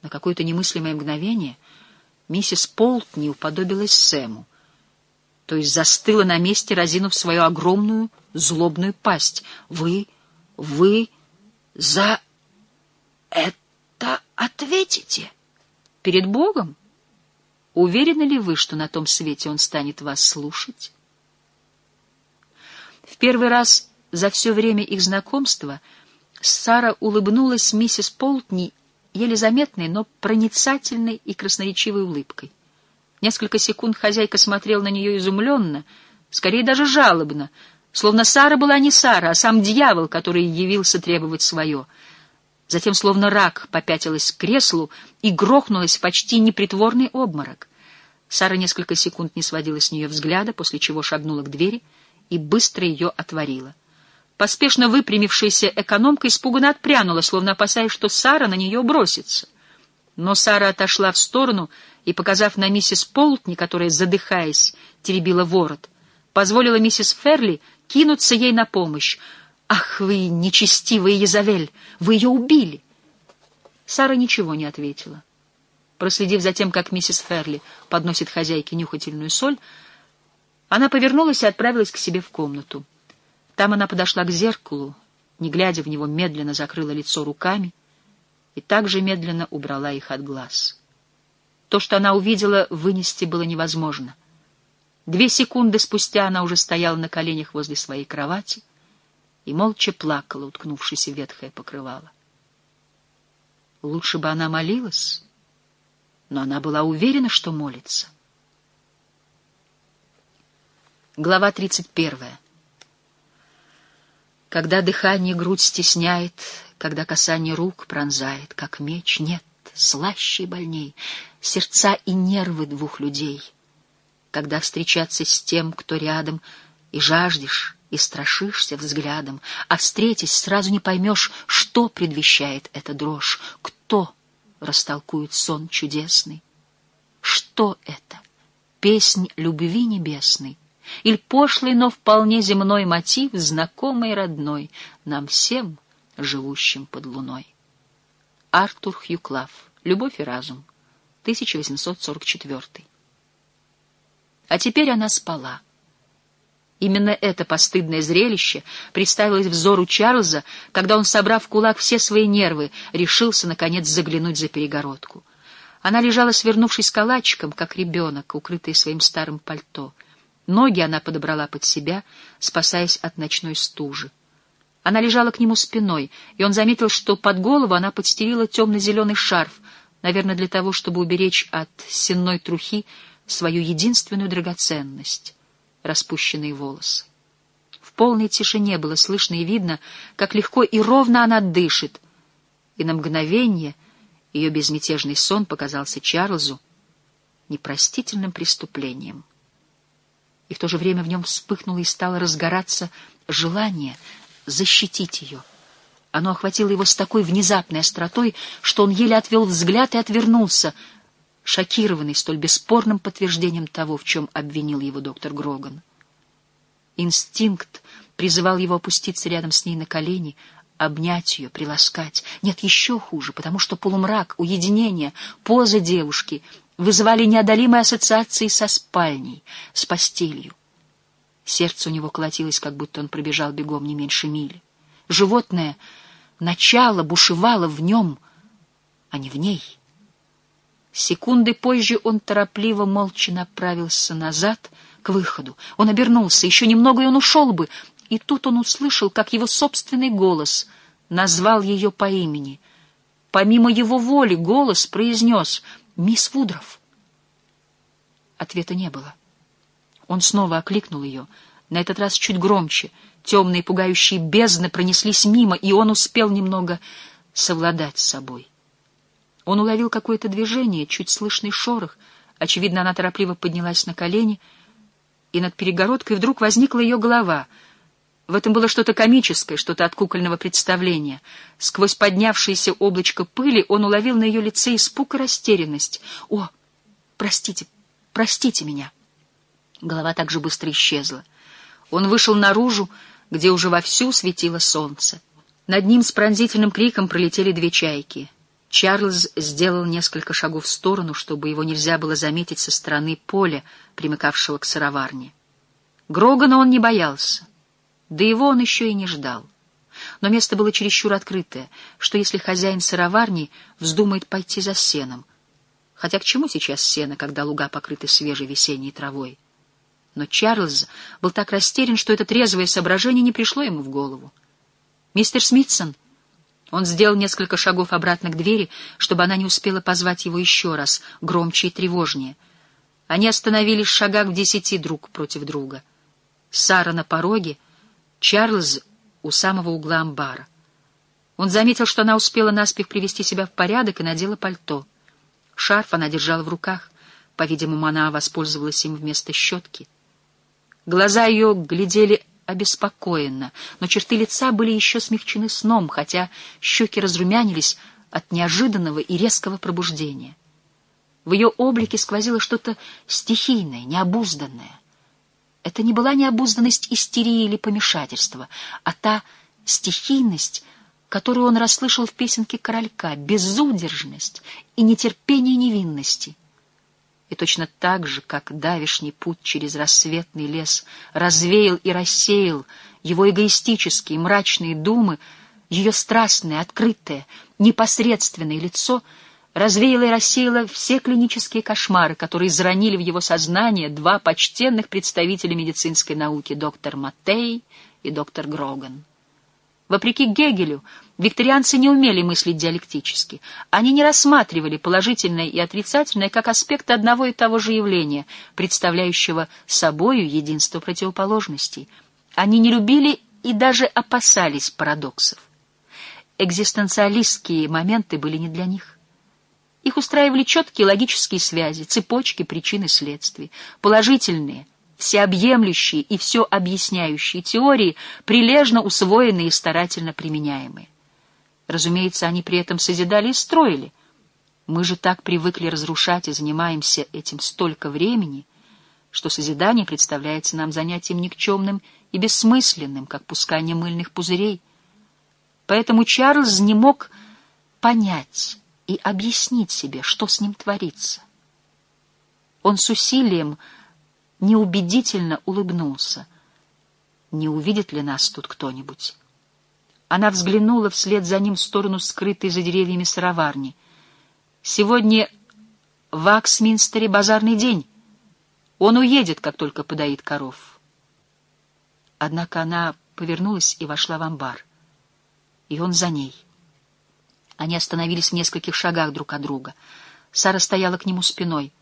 На какое-то немыслимое мгновение миссис Полтни уподобилась Сэму, то есть застыла на месте, разинув свою огромную злобную пасть. «Вы за это ответите? Перед Богом? Уверены ли вы, что на том свете он станет вас слушать?» В первый раз за все время их знакомства Сара улыбнулась миссис Полтни еле заметной, но проницательной и красноречивой улыбкой. Несколько секунд хозяйка смотрела на нее изумленно, скорее даже жалобно, словно Сара была не Сара, а сам дьявол, который явился требовать свое. Затем, словно рак, попятилась к креслу и грохнулась в почти непритворный обморок. Сара несколько секунд не сводила с нее взгляда, после чего шагнула к двери и быстро ее отворила. Поспешно выпрямившаяся экономка испуганно отпрянула, словно опасаясь, что Сара на нее бросится. Но Сара отошла в сторону и, показав на миссис Полтни, которая, задыхаясь, теребила ворот, позволила миссис Ферли кинуться ей на помощь. «Ах вы, нечестивая Езавель! Вы ее убили!» Сара ничего не ответила. Проследив за тем, как миссис Ферли подносит хозяйке нюхательную соль, она повернулась и отправилась к себе в комнату. Там она подошла к зеркалу, не глядя в него, медленно закрыла лицо руками и также медленно убрала их от глаз. То, что она увидела, вынести было невозможно. 2 секунды спустя она уже стояла на коленях возле своей кровати и молча плакала, уткнувшись в ветхое покрывало. Лучше бы она молилась, но она была уверена, что молится. Глава 31. Когда дыхание грудь стесняет, когда касание рук пронзает, как меч, нет слаще и больней сердца и нервы двух людей. Когда встречаться с тем, кто рядом, и жаждешь, и страшишься взглядом, а встретясь, сразу не поймешь, что предвещает эта дрожь, кто растолкует сон чудесный. Что это? Песнь любви небесной? Иль пошлый, но вполне земной мотив, знакомый и родной нам всем, живущим под луной. Артур Хью Клав. «Любовь и разум», 1844. А теперь она спала. Именно это постыдное зрелище представилось взору Чарльза, когда он, собрав в кулак все свои нервы, решился, наконец, заглянуть за перегородку. Она лежала, свернувшись калачиком, как ребенок, укрытый своим старым пальто. Ноги она подобрала под себя, спасаясь от ночной стужи. Она лежала к нему спиной, и он заметил, что под голову она подстелила темно-зеленый шарф, наверное, для того, чтобы уберечь от сенной трухи свою единственную драгоценность — распущенные волосы. В полной тишине было слышно и видно, как легко и ровно она дышит, и на мгновение ее безмятежный сон показался Чарльзу непростительным преступлением. И в то же время в нем вспыхнуло и стало разгораться желание защитить ее. Оно охватило его с такой внезапной остротой, что он еле отвел взгляд и отвернулся, шокированный столь бесспорным подтверждением того, в чем обвинил его доктор Гроган. Инстинкт призывал его опуститься рядом с ней на колени, обнять ее, приласкать. Нет, еще хуже, потому что полумрак, уединение, поза девушки вызывали неодолимые ассоциации со спальней, с постелью. Сердце у него колотилось, как будто он пробежал бегом не меньше мили. Животное начало бушевало в нем, а не в ней. Секунды позже он торопливо, молча направился назад, к выходу. Он обернулся, еще немного, и он ушел бы. И тут он услышал, как его собственный голос назвал ее по имени. Помимо его воли голос произнес: «Мисс Вудроф». Ответа не было. Он снова окликнул ее, на этот раз чуть громче. Темные пугающие бездны пронеслись мимо, и он успел немного совладать с собой. Он уловил какое-то движение, чуть слышный шорох. Очевидно, она торопливо поднялась на колени, и над перегородкой вдруг возникла ее голова. В этом было что-то комическое, что-то от кукольного представления. Сквозь поднявшееся облачко пыли он уловил на ее лице испуг и растерянность. «О, простите, простите меня!» Голова так же быстро исчезла. Он вышел наружу, где уже вовсю светило солнце. Над ним с пронзительным криком пролетели 2 чайки. Чарльз сделал несколько шагов в сторону, чтобы его нельзя было заметить со стороны поля, примыкавшего к сыроварне. Грогана он не боялся, да его он еще и не ждал. Но место было чересчур открытое, что если хозяин сыроварни вздумает пойти за сеном? Хотя к чему сейчас сено, когда луга покрыты свежей весенней травой? Но Чарльз был так растерян, что это трезвое соображение не пришло ему в голову. «Мистер Смитсон!» Он сделал несколько шагов обратно к двери, чтобы она не успела позвать его еще раз, громче и тревожнее. Они остановились в шагах в 10 друг против друга. Сара на пороге, Чарльз у самого угла амбара. Он заметил, что она успела наспех привести себя в порядок и надела пальто. Шарф она держала в руках. По-видимому, она воспользовалась им вместо щетки. Глаза ее глядели обеспокоенно, но черты лица были еще смягчены сном, хотя щеки разрумянились от неожиданного и резкого пробуждения. В ее облике сквозило что-то стихийное, необузданное. Это не была необузданность истерии или помешательства, а та стихийность, которую он расслышал в песенке Королька, безудержность и нетерпение невинности. И точно так же, как давешний путь через рассветный лес развеял и рассеял его эгоистические мрачные думы, ее страстное, открытое, непосредственное лицо развеяло и рассеяло все клинические кошмары, которые заронили в его сознание два почтенных представителя медицинской науки, доктор Маттей и доктор Гроган. Вопреки Гегелю, викторианцы не умели мыслить диалектически. Они не рассматривали положительное и отрицательное как аспекты одного и того же явления, представляющего собою единство противоположностей. Они не любили и даже опасались парадоксов. Экзистенциалистские моменты были не для них. Их устраивали четкие логические связи, цепочки причин и следствий, положительные, всеобъемлющие и все объясняющие теории, прилежно усвоенные и старательно применяемые. Разумеется, они при этом созидали и строили. Мы же так привыкли разрушать и занимаемся этим столько времени, что созидание представляется нам занятием никчемным и бессмысленным, как пускание мыльных пузырей. Поэтому Чарльз не мог понять и объяснить себе, что с ним творится. Он с усилием неубедительно улыбнулся. Не увидит ли нас тут кто-нибудь? Она взглянула вслед за ним в сторону скрытой за деревьями сыроварни. Сегодня в Аксминстере базарный день. Он уедет, как только подоит коров. Однако она повернулась и вошла в амбар. И он за ней. Они остановились в нескольких шагах друг от друга. Сара стояла к нему спиной.